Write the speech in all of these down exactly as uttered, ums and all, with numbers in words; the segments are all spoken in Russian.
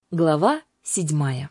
Глава седьмая.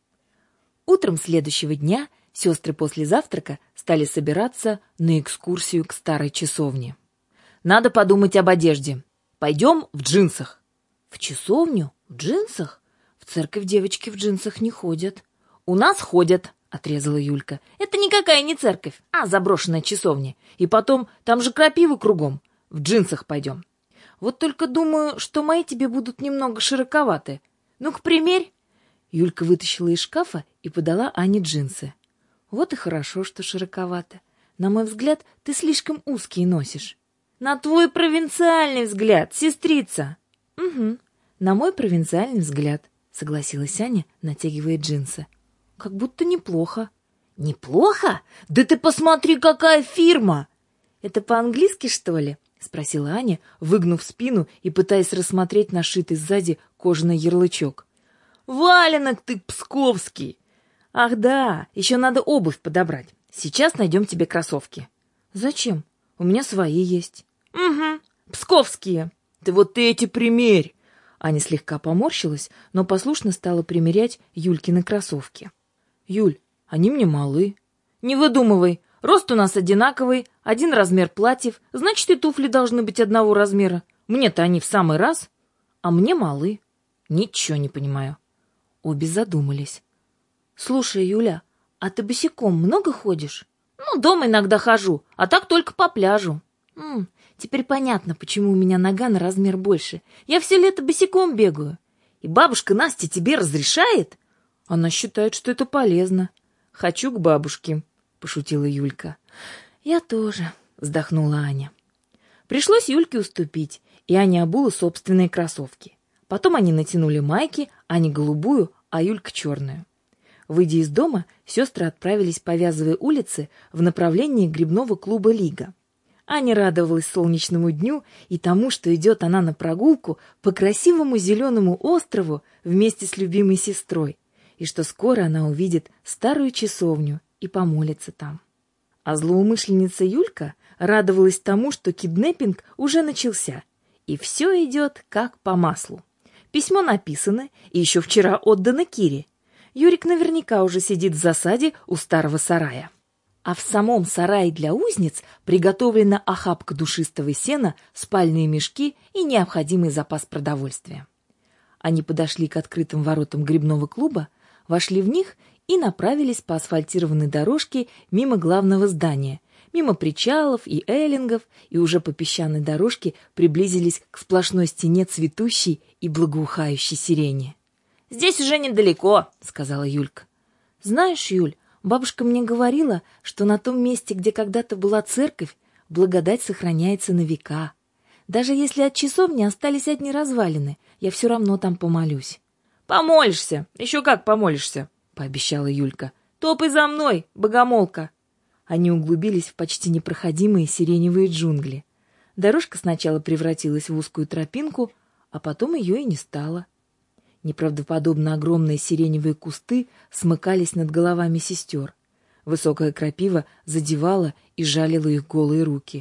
Утром следующего дня сестры после завтрака стали собираться на экскурсию к старой часовне. «Надо подумать об одежде. Пойдем в джинсах». «В часовню? В джинсах? В церковь девочки в джинсах не ходят». «У нас ходят», — отрезала Юлька. «Это никакая не церковь, а заброшенная часовня. И потом, там же крапивы кругом. В джинсах пойдем. Вот только думаю, что мои тебе будут немного широковаты. Ну-ка, примерь». Юлька вытащила из шкафа и подала Ане джинсы. «Вот и хорошо, что широковато. На мой взгляд, ты слишком узкие носишь». «На твой провинциальный взгляд, сестрица!» «Угу, на мой провинциальный взгляд», — согласилась Аня, натягивая джинсы. «Как будто неплохо». «Неплохо? Да ты посмотри, какая фирма!» «Это по-английски, что ли?» — спросила Аня, выгнув спину и пытаясь рассмотреть нашитый сзади кожаный ярлычок. «Валенок ты псковский!» «Ах да, еще надо обувь подобрать. Сейчас найдем тебе кроссовки». «Зачем? У меня свои есть». «Угу, псковские. Ты вот эти примерь». Аня слегка поморщилась, но послушно стала примерять Юлькины кроссовки. «Юль, они мне малы». «Не выдумывай. Рост у нас одинаковый, один размер платьев, значит, и туфли должны быть одного размера. Мне-то они в самый раз, а мне малы». «Ничего не понимаю». Обе задумались. «Слушай, Юля, а ты босиком много ходишь?» «Ну, дома иногда хожу, а так только по пляжу». «М, теперь понятно, почему у меня нога на размер больше. Я все лето босиком бегаю». «И бабушка Настя тебе разрешает?» «Она считает, что это полезно». «Хочу к бабушке», — пошутила Юлька. «Я тоже», — вздохнула Аня. Пришлось Юльке уступить, и Аня обула собственные кроссовки. Потом они натянули майки, Аня голубую, а Юлька черную. Выйдя из дома, сестры отправились по Вязовой улице в направлении грибного клуба «Лига». Аня радовалась солнечному дню и тому, что идет она на прогулку по красивому зеленому острову вместе с любимой сестрой, и что скоро она увидит старую часовню и помолится там. А злоумышленница Юлька радовалась тому, что киднеппинг уже начался, и все идет как по маслу. Письмо написано и еще вчера отдано Кире. Юрик наверняка уже сидит в засаде у старого сарая. А в самом сарае для узниц приготовлена охапка душистого сена, спальные мешки и необходимый запас продовольствия. Они подошли к открытым воротам грибного клуба, вошли в них и направились по асфальтированной дорожке мимо главного здания, мимо причалов и эллингов, и уже по песчаной дорожке приблизились к сплошной стене цветущей и благоухающей сирени. «Здесь уже недалеко», — сказала Юлька. «Знаешь, Юль, бабушка мне говорила, что на том месте, где когда-то была церковь, благодать сохраняется на века. Даже если от часовни остались одни развалины, я все равно там помолюсь». «Помолишься, еще как помолишься», — пообещала Юлька. «Топай за мной, богомолка». Они углубились в почти непроходимые сиреневые джунгли. Дорожка сначала превратилась в узкую тропинку, а потом ее и не стало. Неправдоподобно огромные сиреневые кусты смыкались над головами сестер. Высокая крапива задевала и жалила их голые руки.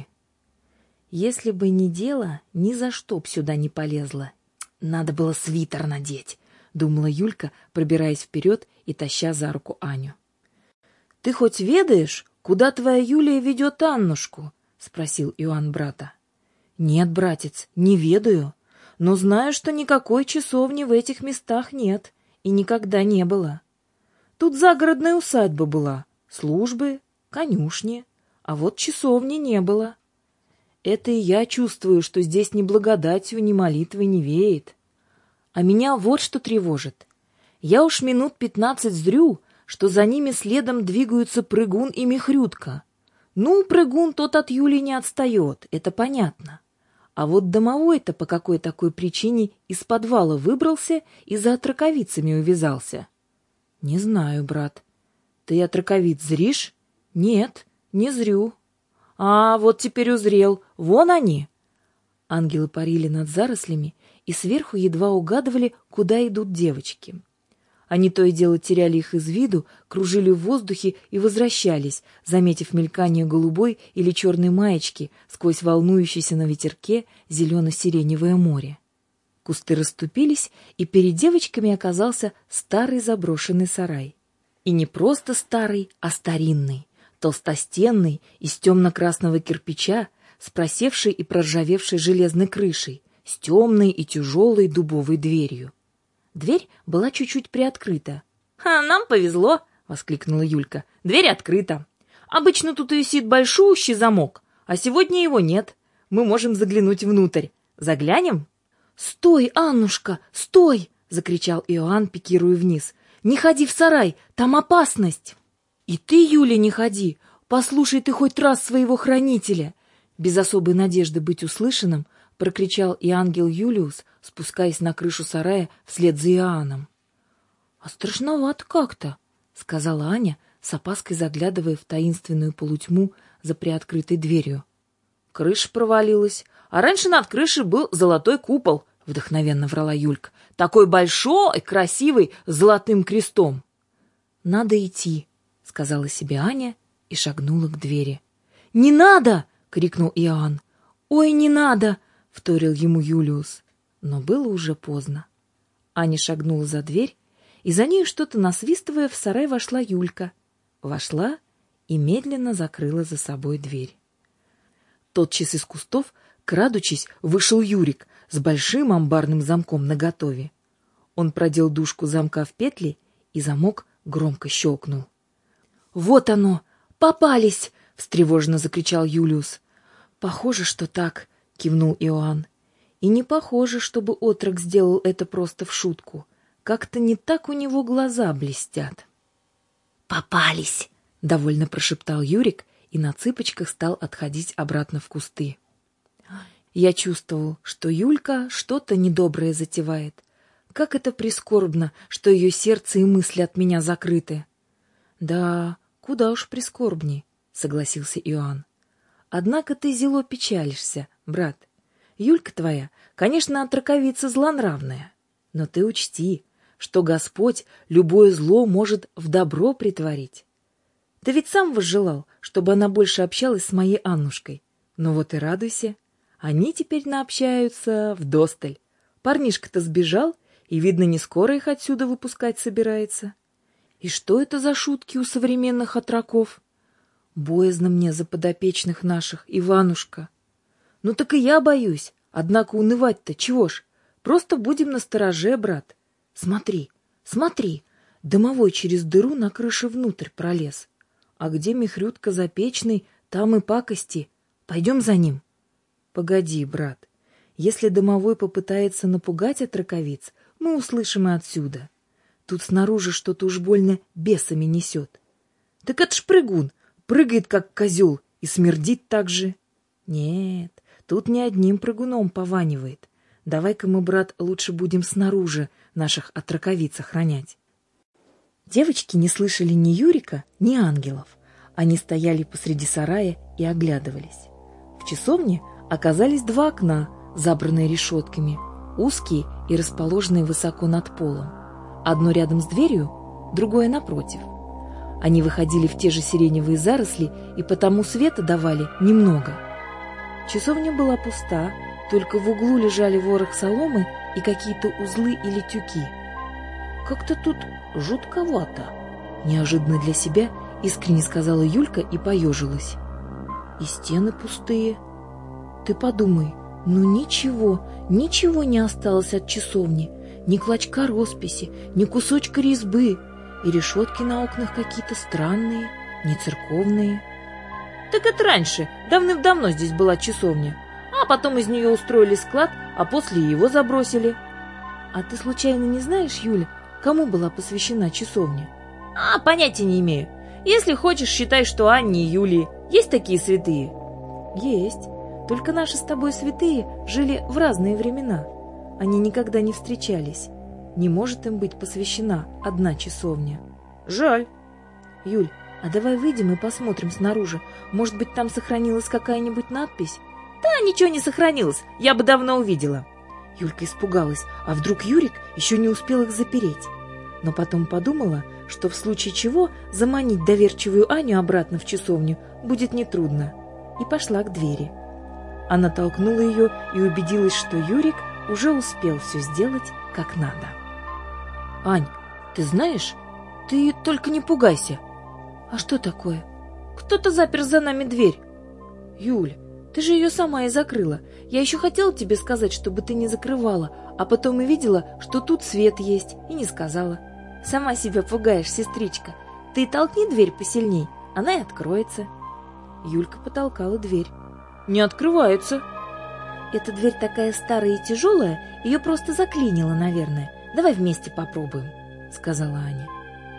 «Если бы не дело, ни за что б сюда не полезла. Надо было свитер надеть», — думала Юлька, пробираясь вперед и таща за руку Аню. «Ты хоть ведаешь, куда твоя Юлия ведет Аннушку?» — спросил Иоанн брата. «Нет, братец, не ведаю, но знаю, что никакой часовни в этих местах нет и никогда не было. Тут загородная усадьба была, службы, конюшни, а вот часовни не было. Это и я чувствую, что здесь ни благодатью, ни молитвой не веет. А меня вот что тревожит. Я уж минут пятнадцать зрю, что за ними следом двигаются Прыгун и Михрютка. Ну, Прыгун тот от Юли не отстает, это понятно. А вот домовой-то по какой такой причине из подвала выбрался и за отроковицами увязался? Не знаю, брат. Ты отроковиц зришь? Нет, не зрю. А, вот теперь узрел, вон они. Ангелы парили над зарослями и сверху едва угадывали, куда идут девочки. Они то и дело теряли их из виду, кружили в воздухе и возвращались, заметив мелькание голубой или черной маечки сквозь волнующееся на ветерке зелено-сиреневое море. Кусты расступились, и перед девочками оказался старый заброшенный сарай. И не просто старый, а старинный, толстостенный, из темно-красного кирпича, с просевшей и проржавевшей железной крышей, с темной и тяжелой дубовой дверью. Дверь была чуть-чуть приоткрыта. «А нам повезло!» — воскликнула Юлька. «Дверь открыта. Обычно тут висит большущий замок, а сегодня его нет. Мы можем заглянуть внутрь. Заглянем?» «Стой, Аннушка, стой!» — закричал Иоанн, пикируя вниз. «Не ходи в сарай, там опасность!» «И ты, Юля, не ходи! Послушай ты хоть раз своего хранителя!» Без особой надежды быть услышанным прокричал и ангел Юлиус, спускаясь на крышу сарая вслед за Иоанном. «А страшновато как-то», — сказала Аня, с опаской заглядывая в таинственную полутьму за приоткрытой дверью. «Крыша провалилась, а раньше над крышей был золотой купол», — вдохновенно врала Юлька. «Такой большой и красивый, с золотым крестом». «Надо идти», — сказала себе Аня и шагнула к двери. «Не надо!» — крикнул Иоанн. «Ой, не надо!» — вторил ему Юлиус. Но было уже поздно. Аня шагнула за дверь, и за ней, что-то насвистывая, в сарай вошла Юлька. Вошла и медленно закрыла за собой дверь. Тотчас из кустов, крадучись, вышел Юрик с большим амбарным замком наготове. Он продел дужку замка в петли, и замок громко щелкнул. «Вот оно! Попались!» — встревоженно закричал Юлиус. «Похоже, что так», — кивнул Иоанн. «И не похоже, чтобы отрок сделал это просто в шутку. Как-то не так у него глаза блестят». «Попались!» — довольно прошептал Юрик и на цыпочках стал отходить обратно в кусты. Я чувствовал, что Юлька что-то недоброе затевает. Как это прискорбно, что ее сердце и мысли от меня закрыты. «Да, куда уж прискорбней», — согласился Иоанн. «Однако ты зело печалишься, брат. Юлька твоя, конечно, отроковица злонравная, но ты учти, что Господь любое зло может в добро претворить. Ты ведь сам возжелал, чтобы она больше общалась с моей Аннушкой. Ну вот и радуйся. Они теперь наобщаются вдосталь. Парнишка-то сбежал, и, видно, не скоро их отсюда выпускать собирается. И что это за шутки у современных отроков? Боязно мне за подопечных наших, Иванушка. Ну так и я боюсь, однако унывать-то чего ж? Просто будем настороже, брат. Смотри, смотри, домовой через дыру на крыше внутрь пролез. А где Михрютка Запечный, там и пакости. Пойдем за ним. Погоди, брат. Если домовой попытается напугать отроковиц, мы услышим и отсюда. Тут снаружи что-то уж больно бесами несет. Так это ж прыгун, прыгает как козел и смердит так же. Нет, тут не одним прыгуном пованивает. Давай-ка мы, брат, лучше будем снаружи наших отроковиц охранять. Девочки не слышали ни Юрика, ни ангелов. Они стояли посреди сарая и оглядывались. В часовне оказались два окна, забранные решетками, узкие и расположенные высоко над полом. Одно рядом с дверью, другое напротив. Они выходили в те же сиреневые заросли, и потому света давали немного. Часовня была пуста, только в углу лежали ворох соломы и какие-то узлы или тюки. «Как-то тут жутковато», — неожиданно для себя искренне сказала Юлька и поежилась. «И стены пустые. Ты подумай, ну ничего, ничего не осталось от часовни, ни клочка росписи, ни кусочка резьбы, и решетки на окнах какие-то странные, не церковные». «Так это раньше, давным-давно здесь была часовня, а потом из нее устроили склад, а после его забросили». «А ты случайно не знаешь, Юля, кому была посвящена часовня?» «А, понятия не имею. Если хочешь, считай, что Анне и Юлии. Есть такие святые?» «Есть. Только наши с тобой святые жили в разные времена. Они никогда не встречались. Не может им быть посвящена одна часовня». «Жаль». «Юль, а давай выйдем и посмотрим снаружи. Может быть, там сохранилась какая-нибудь надпись?» «Да, ничего не сохранилось. Я бы давно увидела». Юлька испугалась, а вдруг Юрик еще не успел их запереть. Но потом подумала, что в случае чего заманить доверчивую Аню обратно в часовню будет нетрудно, и пошла к двери. Она толкнула ее и убедилась, что Юрик уже успел все сделать как надо. «Ань, ты знаешь, ты только не пугайся». «А что такое?» «Кто-то запер за нами дверь». «Юль, ты же ее сама и закрыла. Я еще хотела тебе сказать, чтобы ты не закрывала, а потом и видела, что тут свет есть, и не сказала. Сама себя пугаешь, сестричка. Ты толкни дверь посильней, она и откроется». Юлька потолкала дверь. «Не открывается». «Эта дверь такая старая и тяжелая, ее просто заклинило, наверное. Давай вместе попробуем», — сказала Аня.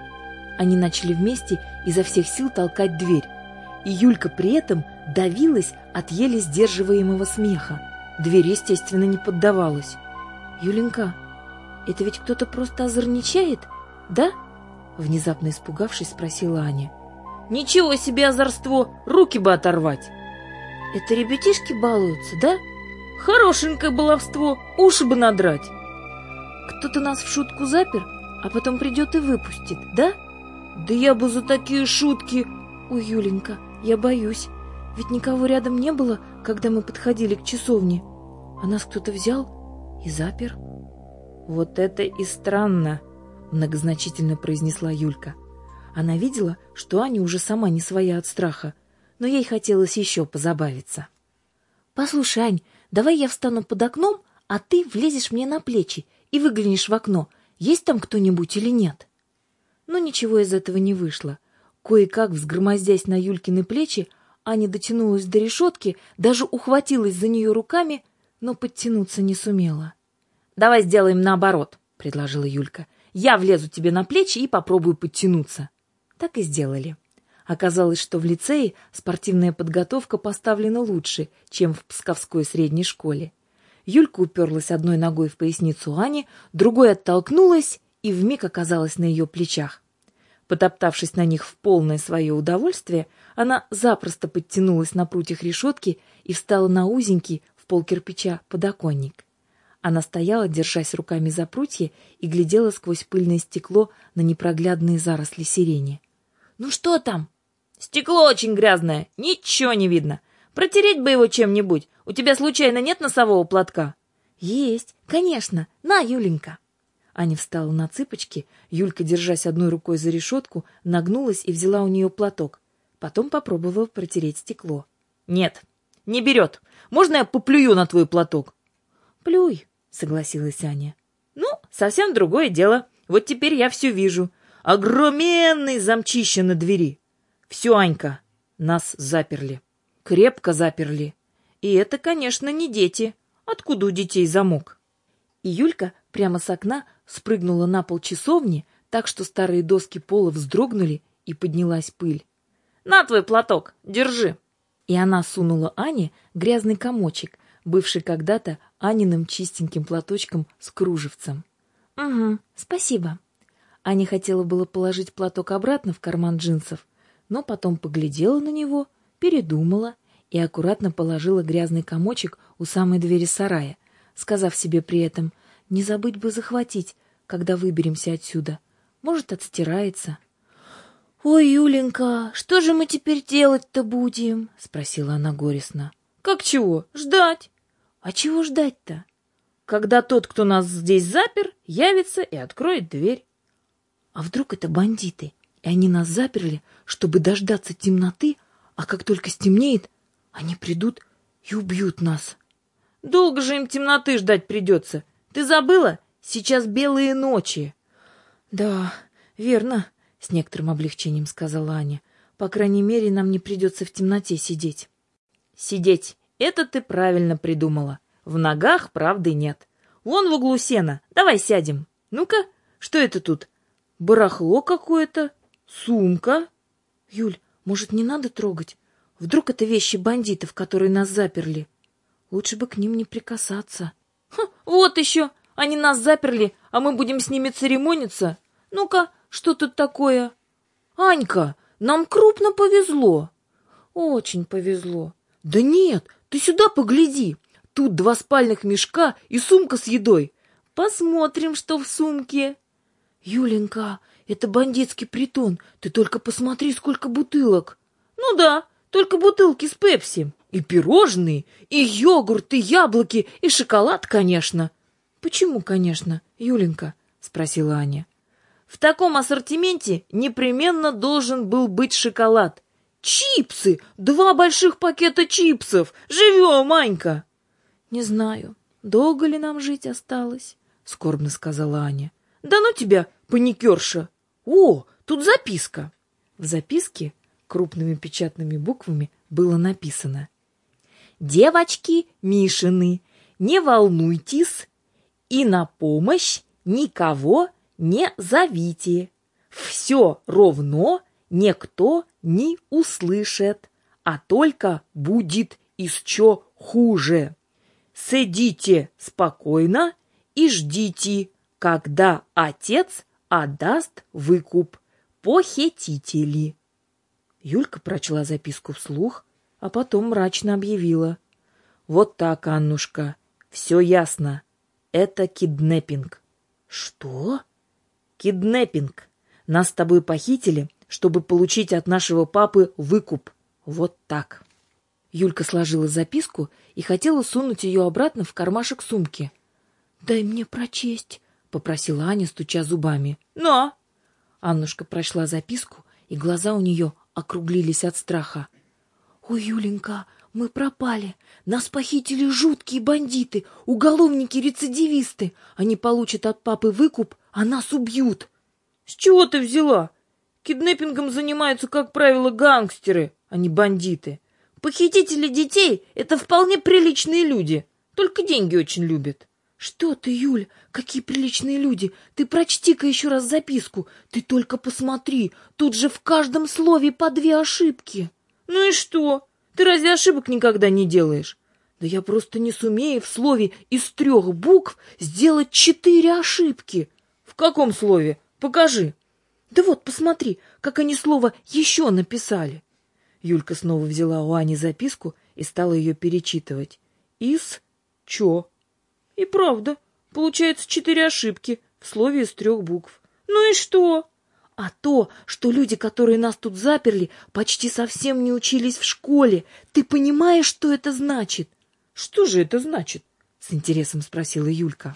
Они начали вместе изо всех сил толкать дверь, и Юлька при этом давилась от еле сдерживаемого смеха. Дверь, естественно, не поддавалась. «Юленька, это ведь кто-то просто озорничает, да?» Внезапно испугавшись, спросила Аня. «Ничего себе озорство! Руки бы оторвать!» «Это ребятишки балуются, да?» «Хорошенькое баловство! Уши бы надрать!» «Кто-то нас в шутку запер, а потом придет и выпустит, да?» «Да я бы за такие шутки...» «Ой, Юленька, я боюсь. Ведь никого рядом не было, когда мы подходили к часовне. А нас кто-то взял и запер». «Вот это и странно», — многозначительно произнесла Юлька. Она видела, что Аня уже сама не своя от страха, но ей хотелось еще позабавиться. «Послушай, Ань, давай я встану под окном, а ты влезешь мне на плечи и выглянешь в окно, есть там кто-нибудь или нет». Но ничего из этого не вышло. Кое-как, взгромоздясь на Юлькины плечи, Аня дотянулась до решетки, даже ухватилась за нее руками, но подтянуться не сумела. «Давай сделаем наоборот», — предложила Юлька. «Я влезу тебе на плечи и попробую подтянуться». Так и сделали. Оказалось, что в лицее спортивная подготовка поставлена лучше, чем в Псковской средней школе. Юлька уперлась одной ногой в поясницу Ани, другой оттолкнулась и вмиг оказалась на ее плечах. Потоптавшись на них в полное свое удовольствие, она запросто подтянулась на прутьях решетки и встала на узенький в полкирпича подоконник. Она стояла, держась руками за прутья, и глядела сквозь пыльное стекло на непроглядные заросли сирени. «Ну что там?» «Стекло очень грязное, ничего не видно. Протереть бы его чем-нибудь. У тебя случайно нет носового платка?» «Есть, конечно. На, Юленька». Аня встала на цыпочки, Юлька, держась одной рукой за решетку, нагнулась и взяла у нее платок. Потом попробовала протереть стекло. «Нет, не берет. Можно я поплюю на твой платок?» «Плюй», — согласилась Аня. «Ну, совсем другое дело. Вот теперь я все вижу. Огроменный замчище на двери. Все, Анька, нас заперли. Крепко заперли. И это, конечно, не дети. Откуда у детей замок?» И Юлька прямо с окна спрыгнула на пол часовни, так что старые доски пола вздрогнули, и поднялась пыль. «На твой платок, держи!» И она сунула Ане грязный комочек, бывший когда-то Аниным чистеньким платочком с кружевцем. «Угу, спасибо». Аня хотела было положить платок обратно в карман джинсов, но потом поглядела на него, передумала и аккуратно положила грязный комочек у самой двери сарая, сказав себе при этом: «Не забыть бы захватить, когда выберемся отсюда. Может, отстирается». «Ой, Юленька, что же мы теперь делать-то будем?» — спросила она горестно. «Как чего? Ждать». «А чего ждать-то?» «Когда тот, кто нас здесь запер, явится и откроет дверь». «А вдруг это бандиты, и они нас заперли, чтобы дождаться темноты, а как только стемнеет, они придут и убьют нас?» «Долго же им темноты ждать придется. Ты забыла? Сейчас белые ночи». «Да, верно», — с некоторым облегчением сказала Аня. «По крайней мере, нам не придется в темноте сидеть». «Сидеть — это ты правильно придумала. В ногах правды нет. Вон в углу сена. Давай сядем. Ну-ка, что это тут? Барахло какое-то? Сумка?» «Юль, может, не надо трогать? Вдруг это вещи бандитов, которые нас заперли? Лучше бы к ним не прикасаться». «Ха, вот еще! Они нас заперли, а мы будем с ними церемониться? Ну-ка, что тут такое?» «Анька, нам крупно повезло». «Очень повезло». «Да нет, ты сюда погляди. Тут два спальных мешка и сумка с едой. Посмотрим, что в сумке». «Юленька, это бандитский притон. Ты только посмотри, сколько бутылок». «Ну да, только бутылки с пепси. И пирожные, и йогурт, и яблоки, и шоколад, конечно. «Почему, конечно, Юленька?» — спросила Аня. «В таком ассортименте непременно должен был быть шоколад. Чипсы! Два больших пакета чипсов! Живем, Анька!» «Не знаю, долго ли нам жить осталось?» — скорбно сказала Аня. «Да ну тебя, паникерша! О, тут записка!» В записке крупными печатными буквами было написано: «Девочки Мишины, не волнуйтесь и на помощь никого не зовите. Все равно никто не услышит, а только будет еще хуже. Сидите спокойно и ждите, когда отец отдаст выкуп похитителей». Юлька прочла записку вслух, а потом мрачно объявила: «Вот так, Аннушка, все ясно. Это киднеппинг». «Что?» «Киднеппинг. Нас с тобой похитили, чтобы получить от нашего папы выкуп. Вот так». Юлька сложила записку и хотела сунуть ее обратно в кармашек сумки. «Дай мне прочесть», — попросила Аня, стуча зубами. «На!» Аннушка прочла записку, и глаза у нее округлились от страха. «Ой, Юленька, мы пропали. Нас похитили жуткие бандиты, уголовники-рецидивисты. Они получат от папы выкуп, а нас убьют». «С чего ты взяла? Киднеппингом занимаются, как правило, гангстеры, а не бандиты. Похитители детей — это вполне приличные люди, только деньги очень любят». «Что ты, Юль, какие приличные люди! Ты прочти-ка еще раз записку. Ты только посмотри, тут же в каждом слове по две ошибки». «Ну и что? Ты разве ошибок никогда не делаешь?» «Да я просто не сумею в слове из трех букв сделать четыре ошибки». «В каком слове? Покажи». «Да вот, посмотри, как они слово «еще» написали». Юлька снова взяла у Ани записку и стала ее перечитывать. «Из чё?» И правда, получается четыре ошибки в слове из трех букв. Ну и что? А то, что люди, которые нас тут заперли, почти совсем не учились в школе. Ты понимаешь, что это значит? Что же это значит? С интересом спросила Юлька.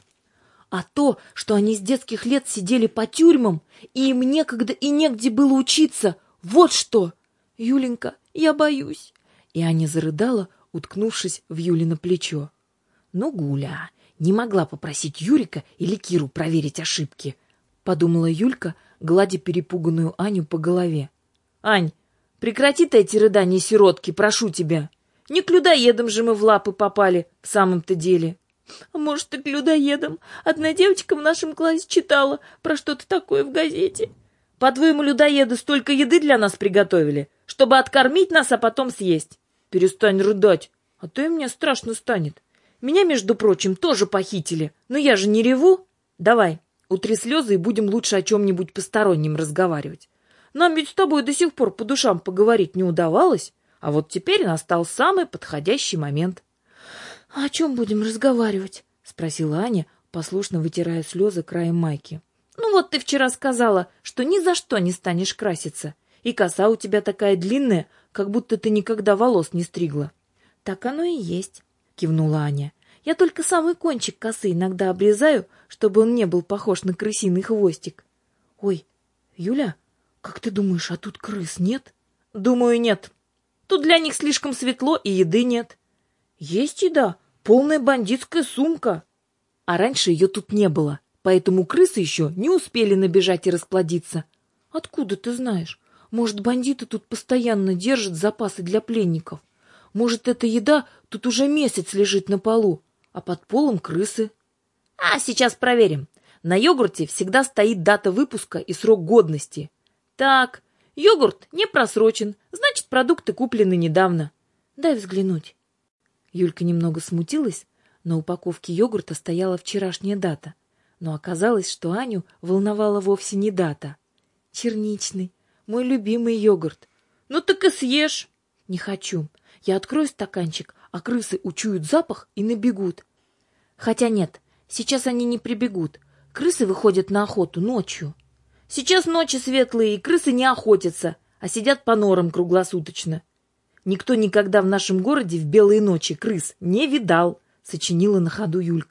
А то, что они с детских лет сидели по тюрьмам, и им некогда и негде было учиться. Вот что! Юленька, я боюсь. И Аня зарыдала, уткнувшись в Юлино плечо. Ну, Гуля, не могла попросить Юрика или Киру проверить ошибки, подумала Юлька, гладя перепуганную Аню по голове. «Ань, прекрати ты эти рыдания сиротки, прошу тебя. Не к людоедам же мы в лапы попали в самом-то деле». «А может, и к людоедам. Одна девочка в нашем классе читала про что-то такое в газете». «По-твоему, людоеды столько еды для нас приготовили, чтобы откормить нас, а потом съесть? Перестань рыдать, а то и мне страшно станет. Меня, между прочим, тоже похитили, но я же не реву. Давай, утри слезы и будем лучше о чем-нибудь постороннем разговаривать. Нам ведь с тобой до сих пор по душам поговорить не удавалось, а вот теперь настал самый подходящий момент». «А о чем будем разговаривать?» — спросила Аня, послушно вытирая слезы краем майки. «Ну вот ты вчера сказала, что ни за что не станешь краситься, и коса у тебя такая длинная, как будто ты никогда волос не стригла». «Так оно и есть», — кивнула Аня. «Я только самый кончик косы иногда обрезаю, чтобы он не был похож на крысиный хвостик». «Ой, Юля, как ты думаешь, а тут крыс нет?» «Думаю, нет. Тут для них слишком светло и еды нет». «Есть еда, полная бандитская сумка». «А раньше ее тут не было, поэтому крысы еще не успели набежать и расплодиться». «Откуда ты знаешь? Может, бандиты тут постоянно держат запасы для пленников? Может, эта еда тут уже месяц лежит на полу, а под полом крысы?» «А, сейчас проверим. На йогурте всегда стоит дата выпуска и срок годности. Так, йогурт не просрочен, значит, продукты куплены недавно». «Дай взглянуть». Юлька немного смутилась. На упаковке йогурта стояла вчерашняя дата, но оказалось, что Аню волновала вовсе не дата. «Черничный, мой любимый йогурт». «Ну так и съешь». «Не хочу. Я открою стаканчик, а крысы учуют запах и набегут». «Хотя нет, сейчас они не прибегут. Крысы выходят на охоту ночью». «Сейчас ночи светлые, и крысы не охотятся, а сидят по норам круглосуточно». «Никто никогда в нашем городе в белые ночи крыс не видал», — сочинила на ходу Юлька.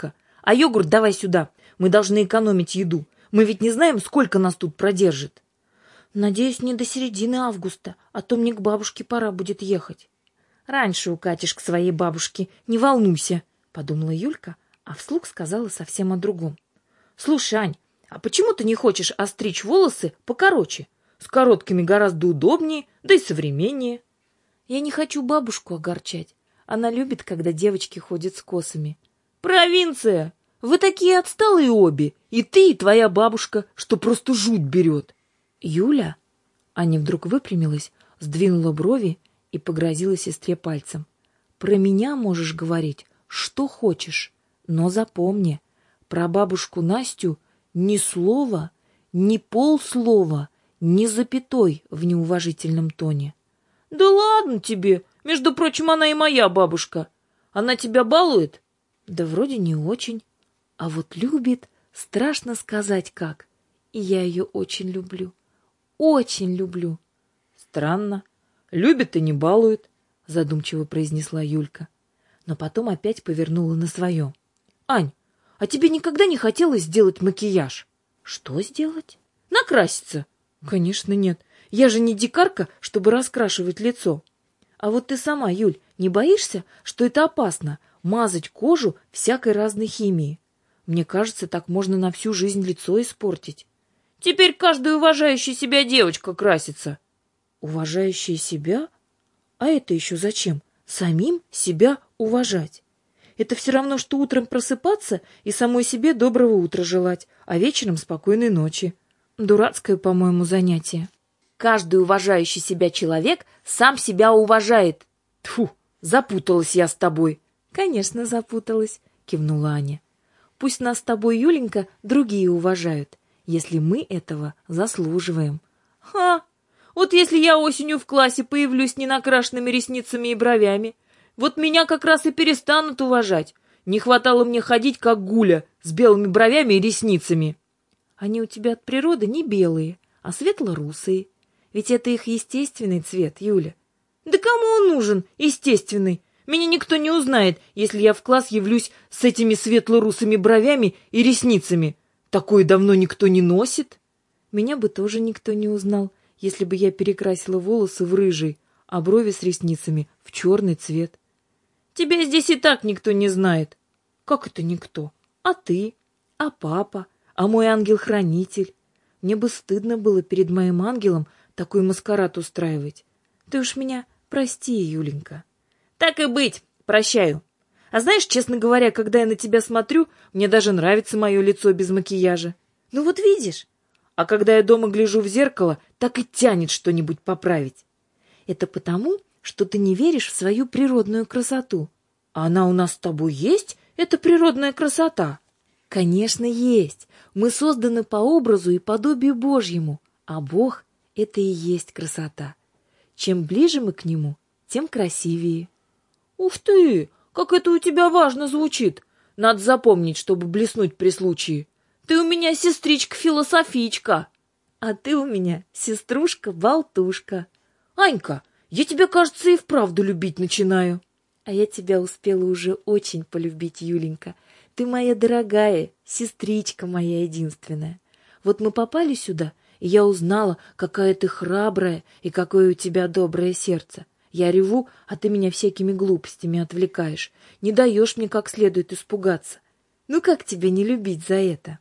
А йогурт давай сюда. Мы должны экономить еду. Мы ведь не знаем, сколько нас тут продержит. Надеюсь, не до середины августа, а то мне к бабушке пора будет ехать. Раньше укатишь к своей бабушке, не волнуйся, подумала Юлька, а вслух сказала совсем о другом. Слушай, Ань, а почему ты не хочешь остричь волосы покороче? С короткими гораздо удобнее, да и современнее. Я не хочу бабушку огорчать. Она любит, когда девочки ходят с косами. Провинция! Вы такие отсталые обе, и ты, и твоя бабушка, что просто жуть берет. Юля? Аня вдруг выпрямилась, сдвинула брови и погрозила сестре пальцем. Про меня можешь говорить, что хочешь, но запомни, про бабушку Настю ни слова, ни полслова, ни запятой в неуважительном тоне. Да ладно тебе, между прочим, она и моя бабушка. Она тебя балует? Да вроде не очень. А вот любит, страшно сказать как. И я ее очень люблю. Очень люблю. Странно. Любит и не балует, задумчиво произнесла Юлька. Но потом опять повернула на свое. Ань, а тебе никогда не хотелось сделать макияж? Что сделать? Накраситься. Конечно, нет. Я же не дикарка, чтобы раскрашивать лицо. А вот ты сама, Юль, не боишься, что это опасно — мазать кожу всякой разной химией? Мне кажется, так можно на всю жизнь лицо испортить. Теперь каждая уважающая себя девочка красится. Уважающая себя? А это еще зачем? Самим себя уважать. Это все равно, что утром просыпаться и самой себе доброго утра желать, а вечером спокойной ночи. Дурацкое, по-моему, занятие. Каждый уважающий себя человек сам себя уважает. Тьфу, запуталась я с тобой. Конечно, запуталась, кивнула Аня. Пусть нас с тобой, Юленька, другие уважают, если мы этого заслуживаем. Ха! Вот если я осенью в классе появлюсь ненакрашенными ресницами и бровями, вот меня как раз и перестанут уважать. Не хватало мне ходить, как Гуля, с белыми бровями и ресницами. Они у тебя от природы не белые, а светло-русые. Ведь это их естественный цвет, Юля. Да кому он нужен, естественный? Меня никто не узнает, если я в класс явлюсь с этими светло-русыми бровями и ресницами. Такое давно никто не носит. Меня бы тоже никто не узнал, если бы я перекрасила волосы в рыжий, а брови с ресницами в черный цвет. Тебя здесь и так никто не знает. Как это никто? А ты? А папа? А мой ангел-хранитель? Мне бы стыдно было перед моим ангелом такой маскарад устраивать. Ты уж меня прости, Юленька. Так и быть, прощаю. А знаешь, честно говоря, когда я на тебя смотрю, мне даже нравится мое лицо без макияжа. Ну вот видишь. А когда я дома гляжу в зеркало, так и тянет что-нибудь поправить. Это потому, что ты не веришь в свою природную красоту. А она у нас с тобой есть, эта природная красота? Конечно, есть. Мы созданы по образу и подобию Божьему, а Бог — это и есть красота. Чем ближе мы к Нему, тем красивее. Ух ты, как это у тебя важно звучит. Надо запомнить, чтобы блеснуть при случае. Ты у меня сестричка-философичка. А ты у меня сеструшка-болтушка. Анька, я тебя, кажется, и вправду любить начинаю. А я тебя успела уже очень полюбить, Юленька. Ты моя дорогая, сестричка моя единственная. Вот мы попали сюда, и я узнала, какая ты храбрая и какое у тебя доброе сердце. Я реву, а ты меня всякими глупостями отвлекаешь. Не даешь мне как следует испугаться. Ну как тебя не любить за это?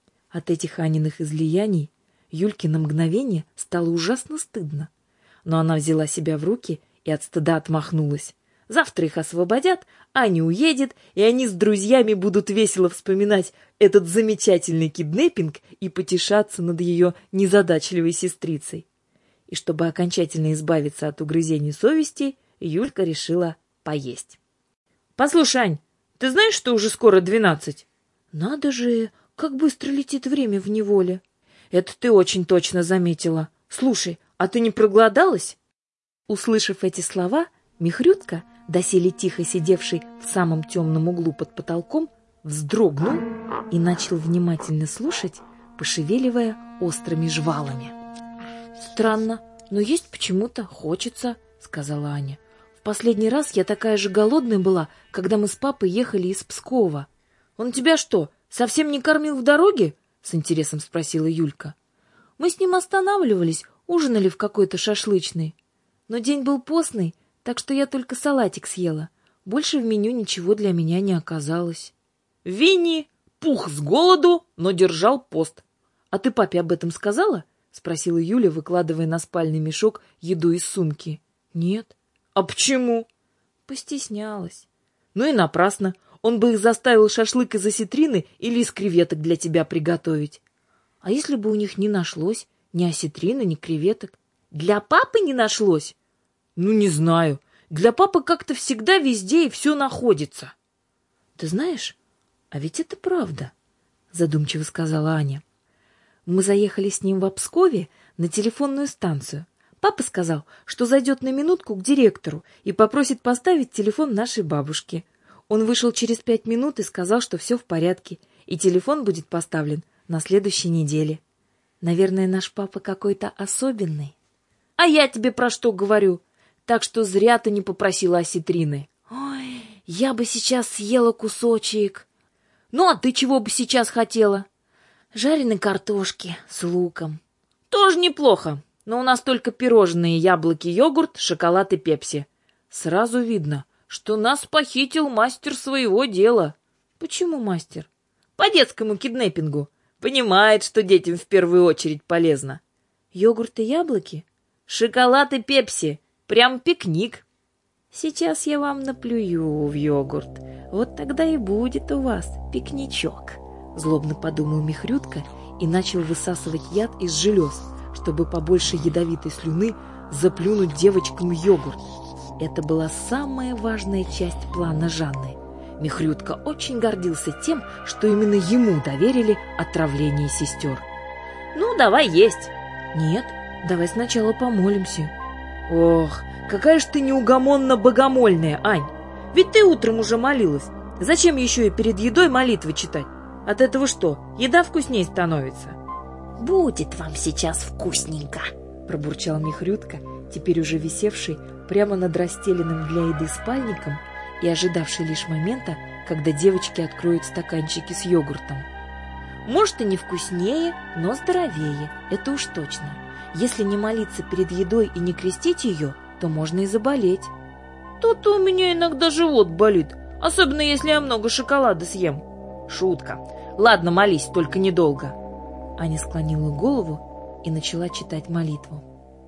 От этих Аниных излияний Юльке на мгновение стало ужасно стыдно. Но она взяла себя в руки и от стыда отмахнулась. Завтра их освободят, Аня уедет, и они с друзьями будут весело вспоминать этот замечательный киднеппинг и потешаться над ее незадачливой сестрицей. И чтобы окончательно избавиться от угрызений совести, Юлька решила поесть. — Послушай, Ань, ты знаешь, что уже скоро двенадцать? — Надо же, как быстро летит время в неволе. — Это ты очень точно заметила. Слушай, а ты не проголодалась? Услышав эти слова, Михрютка, доселе тихо сидевший в самом темном углу под потолком, вздрогнул и начал внимательно слушать, пошевеливая острыми жвалами. — Странно, но есть почему-то хочется, — сказала Аня. — В последний раз я такая же голодная была, когда мы с папой ехали из Пскова. — Он тебя что, совсем не кормил в дороге? С интересом спросила Юлька. Мы с ним останавливались, ужинали в какой-то шашлычной. Но день был постный, так что я только салатик съела. Больше в меню ничего для меня не оказалось. Винни пух с голоду, но держал пост. А ты папе об этом сказала? Спросила Юля, выкладывая на спальный мешок еду из сумки. Нет. А почему? Постеснялась. Ну и напрасно. Он бы их заставил шашлык из осетрины или из креветок для тебя приготовить. А если бы у них не нашлось ни осетрины, ни креветок? Для папы не нашлось? Ну, не знаю. Для папы как-то всегда везде и все находится. Ты знаешь, а ведь это правда, задумчиво сказала Аня. Мы заехали с ним в Обскове на телефонную станцию. Папа сказал, что зайдет на минутку к директору и попросит поставить телефон нашей бабушке. Он вышел через пять минут и сказал, что все в порядке, и телефон будет поставлен на следующей неделе. Наверное, наш папа какой-то особенный. А я тебе про что говорю? Так что зря ты не попросила осетрины. Ой, я бы сейчас съела кусочек. Ну, а ты чего бы сейчас хотела? Жареной картошки с луком. Тоже неплохо, но у нас только пирожные, яблоки, йогурт, шоколад и пепси. Сразу видно, что нас похитил мастер своего дела. Почему мастер? По детскому киднеппингу. Понимает, что детям в первую очередь полезно. Йогурт и яблоки? Шоколад и пепси. Прям пикник. Сейчас я вам наплюю в йогурт. Вот тогда и будет у вас пикничок. Злобно подумал Михрютка и начал высасывать яд из желез, чтобы побольше ядовитой слюны заплюнуть девочкам йогурт. Это была самая важная часть плана Жанны. Михрютка очень гордился тем, что именно ему доверили отравление сестер. «Ну, давай есть!» «Нет, давай сначала помолимся». «Ох, какая ж ты неугомонно-богомольная, Ань! Ведь ты утром уже молилась. Зачем еще и перед едой молитвы читать? От этого что, еда вкуснее становится?» «Будет вам сейчас вкусненько», — пробурчал Михрютка, теперь уже висевший прямо над расстеленным для еды спальником и ожидавший лишь момента, когда девочки откроют стаканчики с йогуртом. «Может, и не вкуснее, но здоровее, это уж точно. Если не молиться перед едой и не крестить ее, то можно и заболеть». «То-то у меня иногда живот болит, особенно если я много шоколада съем». «Шутка. Ладно, молись, только недолго». Аня склонила голову и начала читать молитву.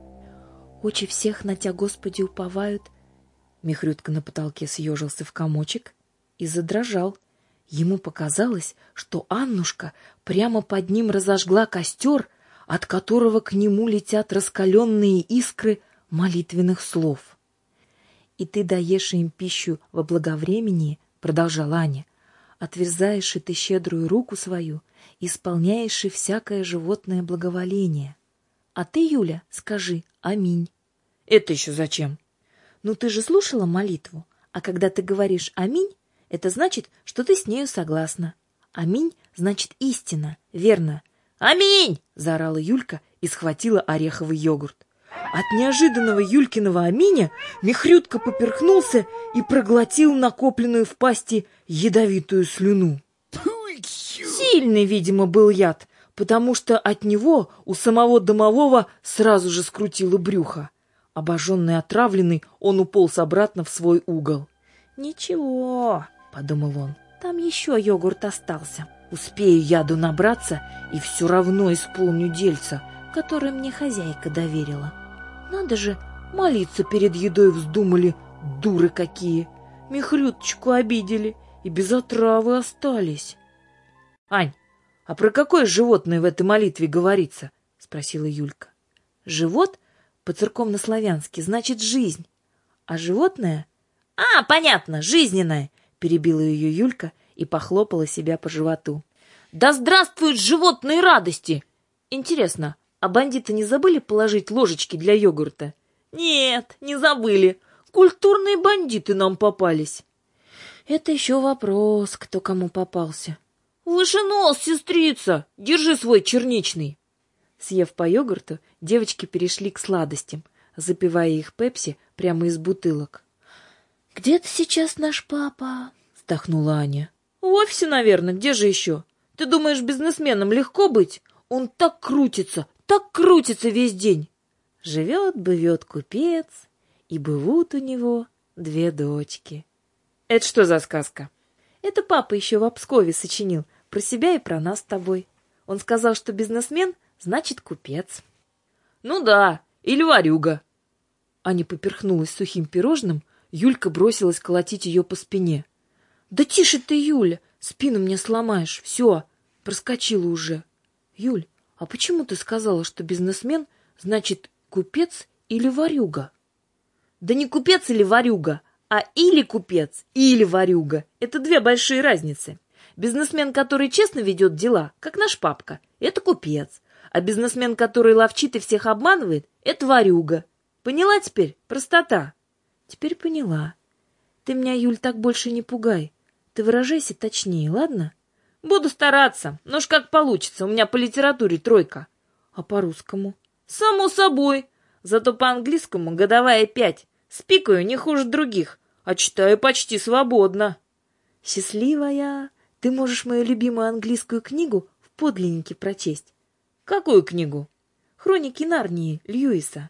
«Очи всех на Тя, Господи, уповают». Михрютка на потолке съежился в комочек и задрожал. Ему показалось, что Аннушка прямо под ним разожгла костер, от которого к нему летят раскаленные искры молитвенных слов. «И ты даешь им пищу во благовремении», — продолжала Аня, «отверзаешь и ты щедрую руку свою, исполняешь и всякое животное благоволение. А ты, Юля, скажи «Аминь». «Это еще зачем?» «Ну ты же слушала молитву, а когда ты говоришь «Аминь», это значит, что ты с нею согласна. Аминь значит истина, верно?» «Аминь!» — заорала Юлька и схватила ореховый йогурт. От неожиданного Юлькиного аминя Михрютка поперхнулся и проглотил накопленную в пасти ядовитую слюну. Сильный, видимо, был яд, потому что от него у самого домового сразу же скрутило брюхо. Обожженный, отравленный, он уполз обратно в свой угол. «Ничего», — подумал он, — «там еще йогурт остался. Успею яду набраться и все равно исполню дельца, которое мне хозяйка доверила. Надо же, молиться перед едой вздумали, дуры какие. Михрюточку обидели и без отравы остались». «Ань, а про какое животное в этой молитве говорится?» — спросила Юлька. «Живот по-церковно-славянски значит жизнь, а животное...» «А, понятно, жизненное!» — перебила ее Юлька и похлопала себя по животу. «Да здравствуют животные радости! Интересно, а бандиты не забыли положить ложечки для йогурта?» «Нет, не забыли. Культурные бандиты нам попались». «Это еще вопрос, кто кому попался». «Выше нос, сестрица! Держи свой черничный!» Съев по йогурту, девочки перешли к сладостям, запивая их пепси прямо из бутылок. «Где-то сейчас наш папа», — вздохнула Аня. В офисе, наверное, где же еще? Ты думаешь, бизнесменом легко быть? Он так крутится, так крутится весь день. Живет-бывет купец, и бывут у него две дочки. Это что за сказка? Это папа еще в Пскове сочинил, про себя и про нас с тобой. Он сказал, что бизнесмен значит купец. Ну да, или ворюга. Аня поперхнулась сухим пирожным, Юлька бросилась колотить ее по спине. Да тише ты, Юля, спину мне сломаешь, все, проскочила уже. Юль, а почему ты сказала, что бизнесмен значит купец или ворюга? Да не купец или ворюга, а или купец, или ворюга. Это две большие разницы. Бизнесмен, который честно ведет дела, как наш папка, это купец. А бизнесмен, который ловчит и всех обманывает, это ворюга. Поняла теперь? Простота. Теперь поняла. Ты меня, Юль, так больше не пугай. Ты выражайся точнее, ладно? Буду стараться. Но ж как получится, у меня по литературе тройка. А по-русскому? Само собой. Зато по-английскому годовая пять. Спикаю не хуже других, а читаю почти свободно. Счастливая, ты можешь мою любимую английскую книгу в подлиннике прочесть. Какую книгу? Хроники Нарнии Льюиса.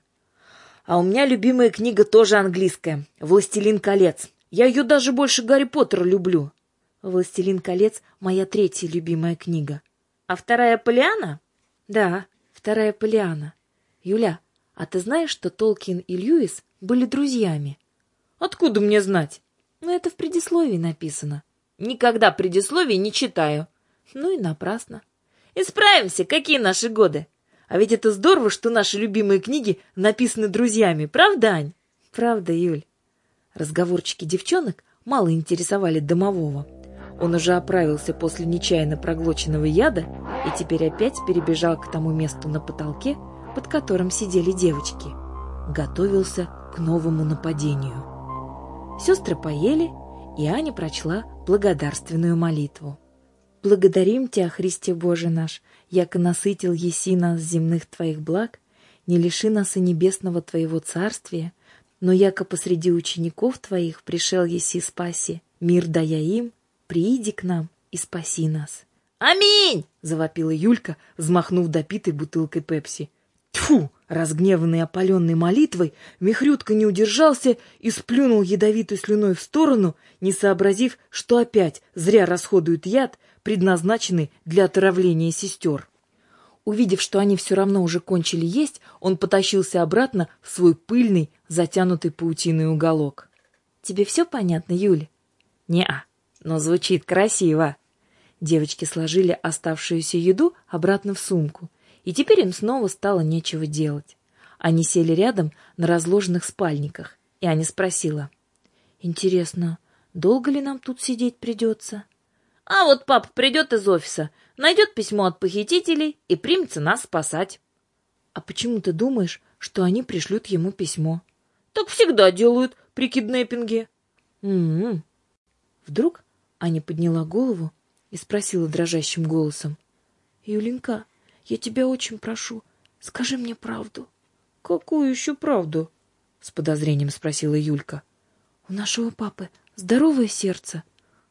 А у меня любимая книга тоже английская. «Властелин колец». Я ее даже больше Гарри Поттера люблю. «Властелин колец» — моя третья любимая книга. А вторая Полиана? Да, вторая Полиана. Юля, а ты знаешь, что Толкин и Льюис были друзьями? Откуда мне знать? Ну, это в предисловии написано. Никогда предисловий не читаю. Ну и напрасно. Исправимся, какие наши годы. А ведь это здорово, что наши любимые книги написаны друзьями. Правда, Ань? Правда, Юль. Разговорчики девчонок мало интересовали домового. Он уже оправился после нечаянно проглоченного яда и теперь опять перебежал к тому месту на потолке, под которым сидели девочки. Готовился к новому нападению. Сестры поели, и Аня прочла благодарственную молитву. «Благодарим Тебя, Христе Боже наш, яко насытил еси нас земных Твоих благ, не лиши нас и небесного Твоего царствия, но яко посреди учеников Твоих пришел еси спаси, мир дая им, прииди к нам и спаси нас». «Аминь!» — завопила Юлька, взмахнув допитой бутылкой пепси. Тьфу! Разгневанный опаленной молитвой, Михрютка не удержался и сплюнул ядовитой слюной в сторону, не сообразив, что опять зря расходует яд, предназначенный для отравления сестер. Увидев, что они все равно уже кончили есть, он потащился обратно в свой пыльный, затянутый паутиной уголок. «Тебе все понятно, Юля?» «Не-а, но звучит красиво». Девочки сложили оставшуюся еду обратно в сумку, и теперь им снова стало нечего делать. Они сели рядом на разложенных спальниках, и Аня спросила: «Интересно, долго ли нам тут сидеть придется?» «А вот папа придет из офиса, найдет письмо от похитителей и примется нас спасать». «А почему ты думаешь, что они пришлют ему письмо?» «Так всегда делают при киднеппинге». «М-м-м». Вдруг Аня подняла голову и спросила дрожащим голосом: «Юленька, я тебя очень прошу, скажи мне правду». «Какую еще правду?» — с подозрением спросила Юлька. «У нашего папы здоровое сердце».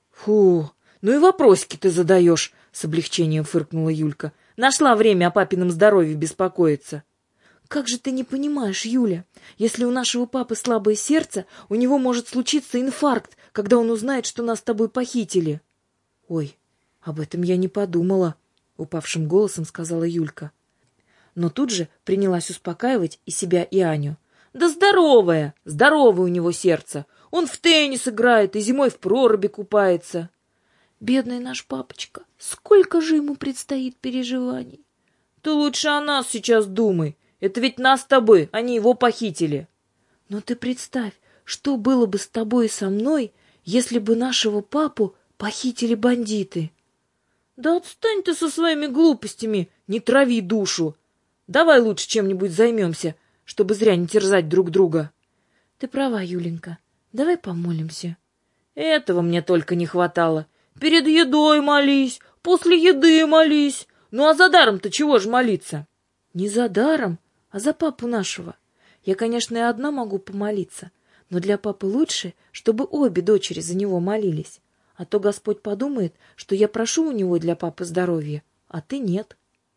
«Фу, ну и вопросики ты задаешь», — с облегчением фыркнула Юлька. «Нашла время о папином здоровье беспокоиться». «Как же ты не понимаешь, Юля? Если у нашего папы слабое сердце, у него может случиться инфаркт, когда он узнает, что нас с тобой похитили». «Ой, об этом я не подумала», — упавшим голосом сказала Юлька. Но тут же принялась успокаивать и себя, и Аню. «Да здоровое! Здоровое у него сердце! Он в теннис играет и зимой в проруби купается». «Бедный наш папочка! Сколько же ему предстоит переживаний!» «Ты лучше о нас сейчас думай! Это ведь нас с тобой, они его похитили!» «Но ты представь, что было бы с тобой и со мной, если бы нашего папу похитили бандиты!» «Да отстань ты со своими глупостями, не трави душу! Давай лучше чем-нибудь займемся, чтобы зря не терзать друг друга». «Ты права, Юленька, давай помолимся». «Этого мне только не хватало. Перед едой молись, после еды молись. Ну а за даром-то чего ж молиться?» «Не за даром, а за папу нашего. Я, конечно, и одна могу помолиться, но для папы лучше, чтобы обе дочери за него молились. А то Господь подумает, что я прошу у него для папы здоровья, а ты нет.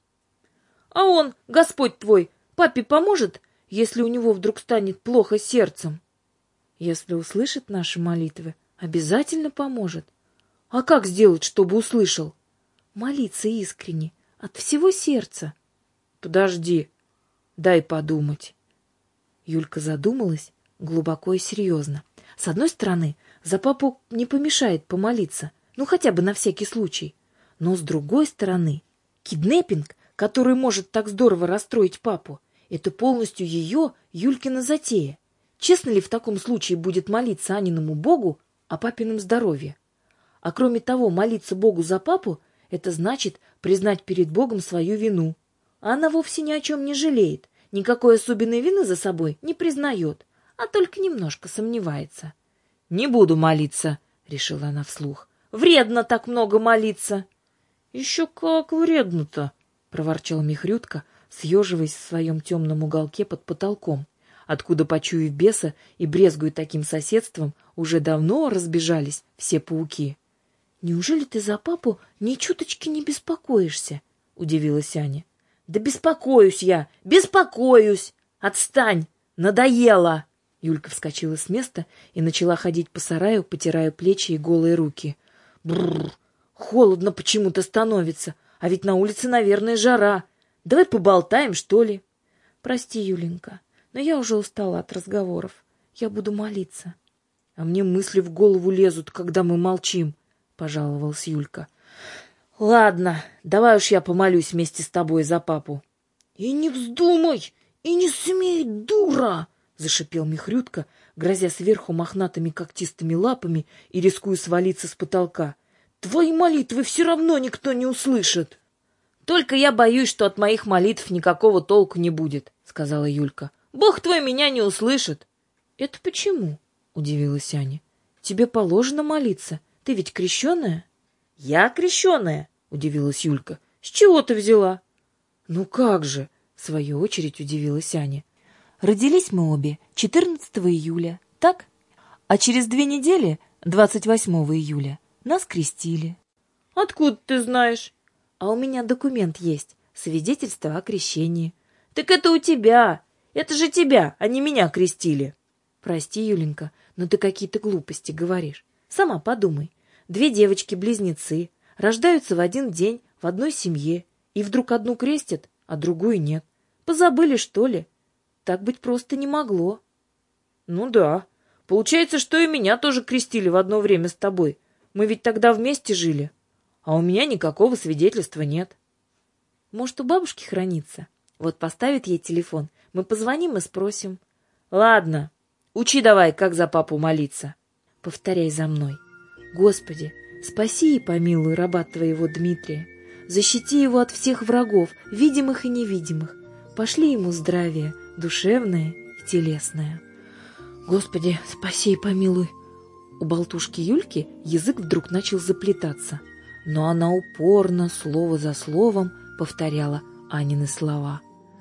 А он, Господь твой, папе поможет, если у него вдруг станет плохо сердцем? Если услышит наши молитвы, обязательно поможет. А как сделать, чтобы услышал? Молиться искренне, от всего сердца. Подожди, дай подумать. Юлька задумалась глубоко и серьезно. С одной стороны, за папу не помешает помолиться, ну хотя бы на всякий случай. Но с другой стороны, киднеппинг, который может так здорово расстроить папу, это полностью ее, Юлькина затея. Честно ли в таком случае будет молиться Аниному Богу о папином здоровье? А кроме того, молиться Богу за папу — это значит признать перед Богом свою вину. А она вовсе ни о чем не жалеет, никакой особенной вины за собой не признает, а только немножко сомневается. «Не буду молиться», — решила она вслух. «Вредно так много молиться». «Еще как вредно-то», — проворчал Михрютка, съеживаясь в своем темном уголке под потолком, откуда, почуяв беса и брезгуя таким соседством, уже давно разбежались все пауки. «Неужели ты за папу ни чуточки не беспокоишься?» — удивилась Аня. «Да беспокоюсь я, беспокоюсь! Отстань! Надоело!» Юлька вскочила с места и начала ходить по сараю, потирая плечи и голые руки. «Бррр! Холодно почему-то становится, а ведь на улице, наверное, жара. Давай поболтаем, что ли?» «Прости, Юленька, но я уже устала от разговоров. Я буду молиться». «А мне мысли в голову лезут, когда мы молчим», — пожаловалась Юлька. «Ладно, давай уж я помолюсь вместе с тобой за папу». «И не вздумай, и не смей, дура!» — зашипел Михрютка, грозя сверху мохнатыми когтистыми лапами и рискуя свалиться с потолка. «Твои молитвы все равно никто не услышит». «Только я боюсь, что от моих молитв никакого толку не будет», — сказала Юлька. «Бог твой меня не услышит». «Это почему?» — удивилась Аня. «Тебе положено молиться. Ты ведь крещеная?» «Я крещеная?» — удивилась Юлька. «С чего ты взяла?» «Ну как же?» — в свою очередь удивилась Аня. «Родились мы обе четырнадцатого июля, так? А через две недели, двадцать восьмого июля, нас крестили». «Откуда ты знаешь?» «А у меня документ есть, свидетельство о крещении». «Так это у тебя! Это же тебя, а не меня крестили!» «Прости, Юленька, но ты какие-то глупости говоришь. Сама подумай. Две девочки-близнецы рождаются в один день в одной семье, и вдруг одну крестят, а другую нет. Позабыли, что ли? Так быть просто не могло». «Ну да. Получается, что и меня тоже крестили в одно время с тобой. Мы ведь тогда вместе жили. А у меня никакого свидетельства нет». «Может, у бабушки хранится? Вот поставит ей телефон, мы позвоним и спросим». «Ладно, учи давай, как за папу молиться». «Повторяй за мной. Господи, спаси и помилуй раба твоего Дмитрия. Защити его от всех врагов, видимых и невидимых. Пошли ему здравие, душевное и телесное». «Господи, спаси и помилуй». У болтушки Юльки язык вдруг начал заплетаться, но она упорно, слово за словом, повторяла Анины слова.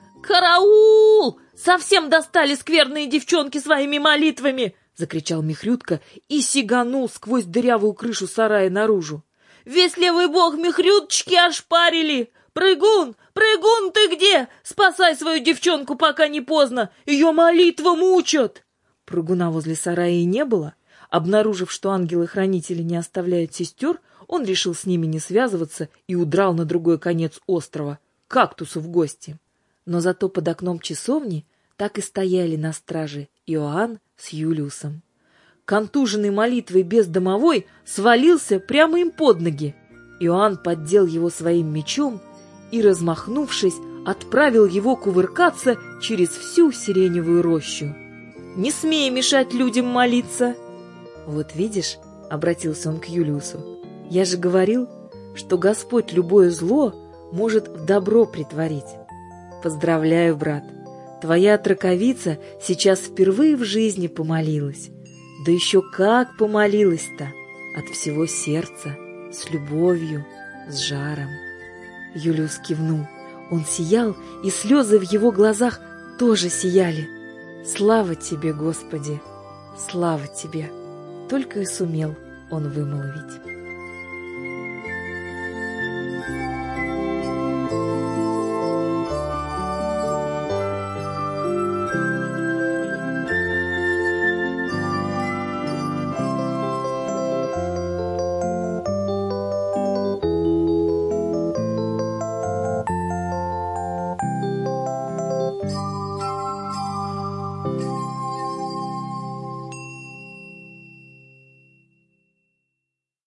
«Караул! Совсем достали скверные девчонки своими молитвами!» — закричал Михрютка и сиганул сквозь дырявую крышу сарая наружу. «Весь левый бог Михрюточки ошпарили! Прыгун! Прыгун, ты где? Спасай свою девчонку, пока не поздно! Ее молитва мучат!» Прыгуна возле сарая и не было. Обнаружив, что ангелы-хранители не оставляют сестер, он решил с ними не связываться и удрал на другой конец острова, к кактусу в гости. Но зато под окном часовни так и стояли на страже Иоанн с Юлиусом. Контуженный молитвой без домовой свалился прямо им под ноги. Иоанн поддел его своим мечом и, размахнувшись, отправил его кувыркаться через всю сиреневую рощу. «Не смей мешать людям молиться!» «Вот видишь», — обратился он к Юлиусу, — «я же говорил, что Господь любое зло может в добро претворить. Поздравляю, брат, твоя отроковица сейчас впервые в жизни помолилась. Да еще как помолилась-то! От всего сердца, с любовью, с жаром». Юлиус кивнул. Он сиял, и слезы в его глазах тоже сияли. «Слава тебе, Господи! Слава тебе!» Только и сумел он вымолвить.